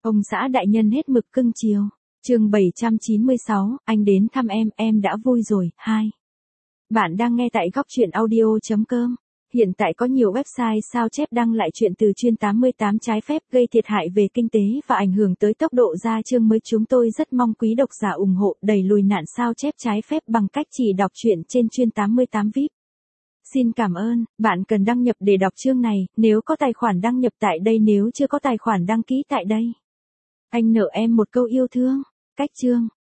Ông xã đại nhân hết mực cưng chiều. Chương 796, anh đến thăm em đã vui rồi. 2. Bạn đang nghe tại góc truyện audio.com. Hiện tại có nhiều website sao chép đăng lại chuyện từ chuyên 88 trái phép gây thiệt hại về kinh tế và ảnh hưởng tới tốc độ ra chương mới. Chúng tôi rất mong quý độc giả ủng hộ đẩy lùi nạn sao chép trái phép bằng cách chỉ đọc truyện trên chuyên 88 VIP. Xin cảm ơn, bạn cần đăng nhập để đọc chương này, nếu có tài khoản đăng nhập tại đây, nếu chưa có tài khoản đăng ký tại đây. Anh nợ em một câu yêu thương. Cách chương.